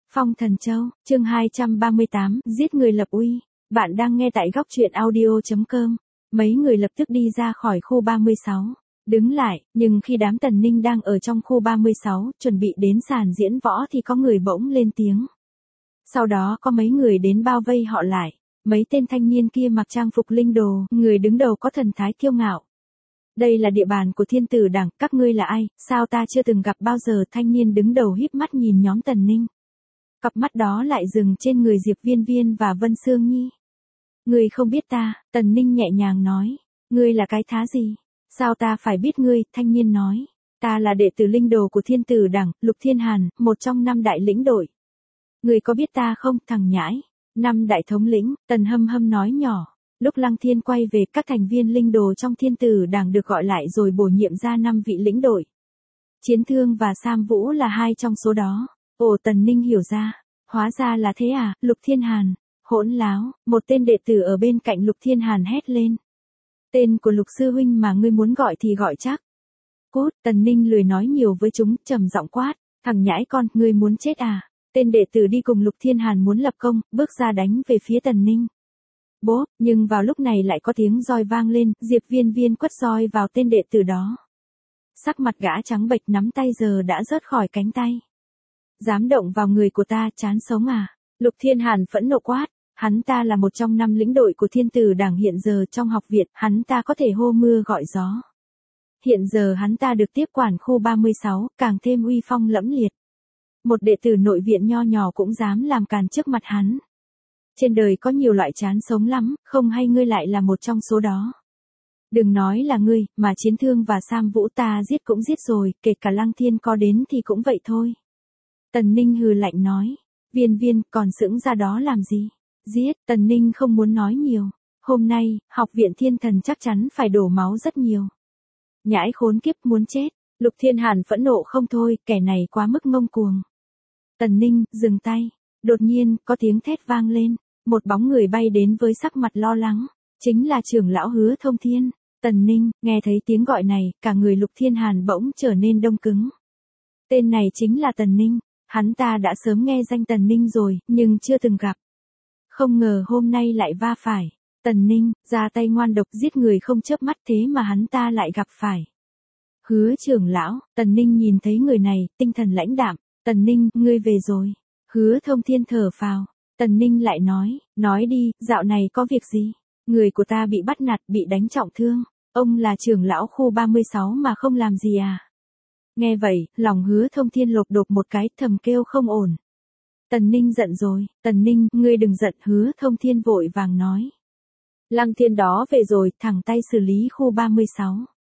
Phong Thần Châu, chương 238, giết người lập uy. Bạn đang nghe tại góc truyện audio.com. Mấy người lập tức đi ra khỏi khu 36. Đứng lại, nhưng khi đám Tần Ninh đang ở trong khu 36, chuẩn bị đến sàn diễn võ thì có người bỗng lên tiếng. Sau đó có mấy người đến bao vây họ lại. Mấy tên thanh niên kia mặc trang phục linh đồ, người đứng đầu có thần thái kiêu ngạo. Đây là địa bàn của Thiên Tử Đảng, các ngươi là ai, sao ta chưa từng gặp bao giờ? Thanh niên đứng đầu híp mắt nhìn nhóm Tần Ninh. Cặp mắt đó lại dừng trên người Diệp Viên Viên và Vân Sương Nhi. Ngươi không biết ta, Tần Ninh nhẹ nhàng nói. Ngươi là cái thá gì? Sao ta phải biết ngươi? Thanh niên nói. Ta là đệ tử linh đồ của Thiên Tử Đảng, Lục Thiên Hàn, một trong 5 đại lĩnh đội. Ngươi có biết ta không, thằng nhãi? 5 đại thống lĩnh, Tần Hâm Hâm nói nhỏ. Lúc Lăng Thiên quay về, các thành viên linh đồ trong Thiên Tử Đảng được gọi lại rồi bổ nhiệm ra 5 vị lĩnh đội. Chiến Thương và Sam Vũ là 2 trong số đó. Ồ, Tần Ninh hiểu ra. Hóa ra là thế à, Lục Thiên Hàn. Hỗn láo, một tên đệ tử ở bên cạnh Lục Thiên Hàn hét lên. Tên của Lục sư huynh mà ngươi muốn gọi thì gọi chắc. Cút, Tần Ninh lười nói nhiều với chúng, trầm giọng quát. Thằng nhãi con, ngươi muốn chết à? Tên đệ tử đi cùng Lục Thiên Hàn muốn lập công, bước ra đánh về phía Tần Ninh. Bố, nhưng vào lúc này lại có tiếng roi vang lên, Diệp Viên Viên quất roi vào tên đệ tử đó. Sắc mặt gã trắng bệch, nắm tay giờ đã rớt khỏi cánh tay. Dám động vào người của ta, chán sống à? Lục Thiên Hàn phẫn nộ quát. Hắn ta là một trong 5 lĩnh đội của Thiên Tử Đảng hiện giờ trong học viện, hắn ta có thể hô mưa gọi gió. Hiện giờ hắn ta được tiếp quản khu 36, càng thêm uy phong lẫm liệt. Một đệ tử nội viện nho nhỏ cũng dám làm càn trước mặt hắn. Trên đời có nhiều loại chán sống lắm, không hay ngươi lại là một trong số đó. Đừng nói là ngươi, mà Chiến Thương và Sam Vũ ta giết cũng giết rồi, kể cả Lăng Thiên có đến thì cũng vậy thôi. Tần Ninh hừ lạnh nói. Viên Viên, còn sững ra đó làm gì? Giết, Tần Ninh không muốn nói nhiều. Hôm nay, học viện Thiên Thần chắc chắn phải đổ máu rất nhiều. Nhãi khốn kiếp, muốn chết. Lục Thiên Hàn phẫn nộ không thôi, kẻ này quá mức ngông cuồng. Tần Ninh, dừng tay. Đột nhiên, có tiếng thét vang lên. Một bóng người bay đến với sắc mặt lo lắng. Chính là trưởng lão Hứa Thông Thiên. Tần Ninh, nghe thấy tiếng gọi này, cả người Lục Thiên Hàn bỗng trở nên đông cứng. Tên này chính là Tần Ninh. Hắn ta đã sớm nghe danh Tần Ninh rồi, nhưng chưa từng gặp. Không ngờ hôm nay lại va phải. Tần Ninh, ra tay ngoan độc giết người không chớp mắt, thế mà hắn ta lại gặp phải. Hứa trưởng lão, Tần Ninh nhìn thấy người này, tinh thần lãnh đạm. Tần Ninh, ngươi về rồi. Hứa Thông Thiên thở phào. Tần Ninh lại nói đi, dạo này có việc gì? Người của ta bị bắt nạt, bị đánh trọng thương. Ông là trưởng lão khu 36 mà không làm gì à? Nghe vậy, lòng Hứa Thông Thiên lột đột một cái, thầm kêu không ổn. Tần Ninh giận rồi. Tần Ninh, ngươi đừng giận. Hứa Thông Thiên vội vàng nói. Lăng Thiên đó về rồi, thẳng tay xử lý khu 36.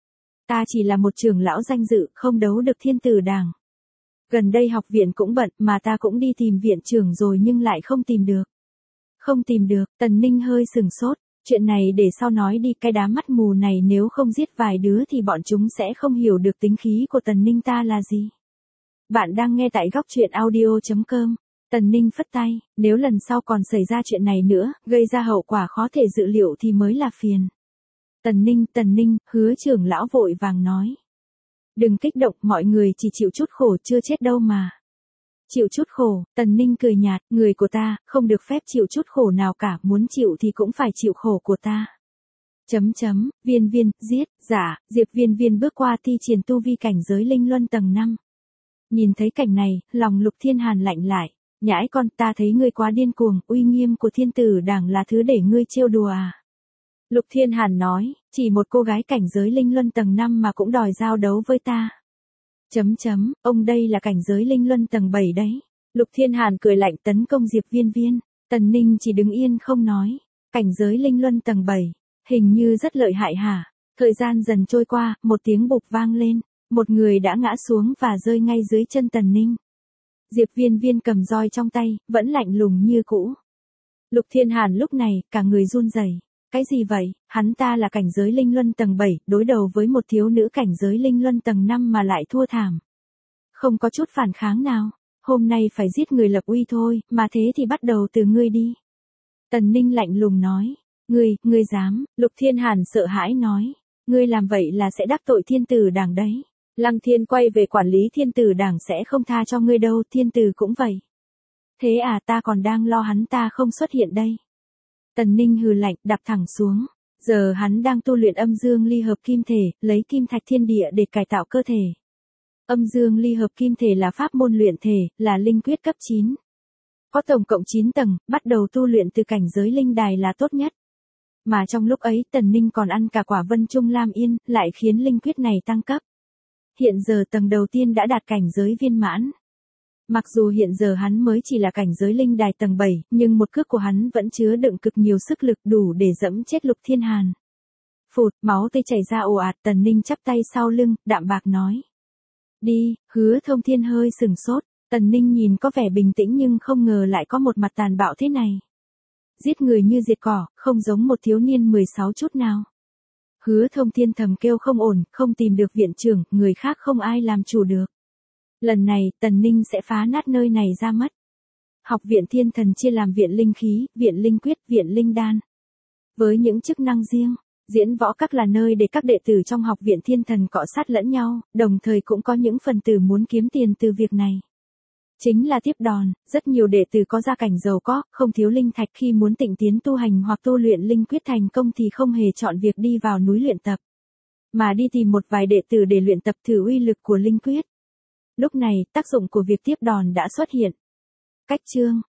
Ta chỉ là một trưởng lão danh dự, không đấu được Thiên Tử Đảng. Gần đây học viện cũng bận, mà ta cũng đi tìm viện trưởng rồi nhưng lại không tìm được. Không tìm được, Tần Ninh hơi sừng sốt. Chuyện này để sau nói đi, cái đám mắt mù này nếu không giết vài đứa thì bọn chúng sẽ không hiểu được tính khí của Tần Ninh ta là gì. Bạn đang nghe tại góc truyện audio.com. Tần Ninh phất tay, nếu lần sau còn xảy ra chuyện này nữa, gây ra hậu quả khó thể dự liệu thì mới là phiền. Tần Ninh, Hứa trưởng lão vội vàng nói. Đừng kích động, mọi người chỉ chịu chút khổ, chưa chết đâu mà. Chịu chút khổ, Tần Ninh cười nhạt, người của ta, không được phép chịu chút khổ nào cả, muốn chịu thì cũng phải chịu khổ của ta. Viên Viên, giết, dạ, Diệp Viên Viên bước qua thi triển tu vi cảnh giới linh luân tầng 5. Nhìn thấy cảnh này, lòng Lục Thiên Hàn lạnh lại. Nhãi con, ta thấy ngươi quá điên cuồng, uy nghiêm của Thiên Tử Đảng là thứ để ngươi trêu đùa à? Lục Thiên Hàn nói, chỉ một cô gái cảnh giới linh luân tầng 5 mà cũng đòi giao đấu với ta. Ông đây là cảnh giới linh luân tầng 7 đấy. Lục Thiên Hàn cười lạnh tấn công Diệp Viên Viên. Tần Ninh chỉ đứng yên không nói. Cảnh giới linh luân tầng 7, hình như rất lợi hại hả? Thời gian dần trôi qua, một tiếng bụp vang lên. Một người đã ngã xuống và rơi ngay dưới chân Tần Ninh. Diệp Viên Viên cầm roi trong tay, vẫn lạnh lùng như cũ. Lục Thiên Hàn lúc này, cả người run rẩy. Cái gì vậy? Hắn ta là cảnh giới linh luân tầng 7, đối đầu với một thiếu nữ cảnh giới linh luân tầng 5 mà lại thua thảm. Không có chút phản kháng nào. Hôm nay phải giết người lập uy thôi, mà thế thì bắt đầu từ ngươi đi. Tần Ninh lạnh lùng nói. Ngươi dám? Lục Thiên Hàn sợ hãi nói. Ngươi làm vậy là sẽ đắc tội Thiên Tử Đảng đấy. Lăng Thiên quay về quản lý Thiên Tử Đảng sẽ không tha cho ngươi đâu, Thiên Tử cũng vậy. Thế à, ta còn đang lo hắn ta không xuất hiện đây. Tần Ninh hừ lạnh, đạp thẳng xuống. Giờ hắn đang tu luyện âm dương ly hợp kim thể, lấy kim thạch thiên địa để cải tạo cơ thể. Âm dương ly hợp kim thể là pháp môn luyện thể, là linh quyết cấp 9. Có tổng cộng 9 tầng, bắt đầu tu luyện từ cảnh giới linh đài là tốt nhất. Mà trong lúc ấy Tần Ninh còn ăn cả quả Vân Trung Lam Yên, lại khiến linh quyết này tăng cấp. Hiện giờ tầng đầu tiên đã đạt cảnh giới viên mãn. Mặc dù hiện giờ hắn mới chỉ là cảnh giới linh đài tầng 7, nhưng một cước của hắn vẫn chứa đựng cực nhiều sức lực đủ để dẫm chết Lục Thiên Hàn. Phụt, máu tươi chảy ra ồ ạt, Tần Ninh chắp tay sau lưng, đạm bạc nói. Đi, Hứa Thông Thiên hơi sừng sốt, Tần Ninh nhìn có vẻ bình tĩnh nhưng không ngờ lại có một mặt tàn bạo thế này. Giết người như diệt cỏ, không giống một thiếu niên 16 chút nào. Hứa Thông Thiên thầm kêu không ổn, không tìm được viện trưởng, người khác không ai làm chủ được. Lần này, Tần Ninh sẽ phá nát nơi này ra mất. Học viện Thiên Thần chia làm viện linh khí, viện linh quyết, viện linh đan. Với những chức năng riêng, diễn võ các là nơi để các đệ tử trong học viện Thiên Thần cọ sát lẫn nhau, đồng thời cũng có những phần tử muốn kiếm tiền từ việc này. Chính là tiếp đòn, rất nhiều đệ tử có gia cảnh giàu có, không thiếu linh thạch khi muốn tịnh tiến tu hành hoặc tu luyện linh quyết thành công thì không hề chọn việc đi vào núi luyện tập, mà đi tìm một vài đệ tử để luyện tập thử uy lực của linh quyết. Lúc này, tác dụng của việc tiếp đòn đã xuất hiện. Cách chương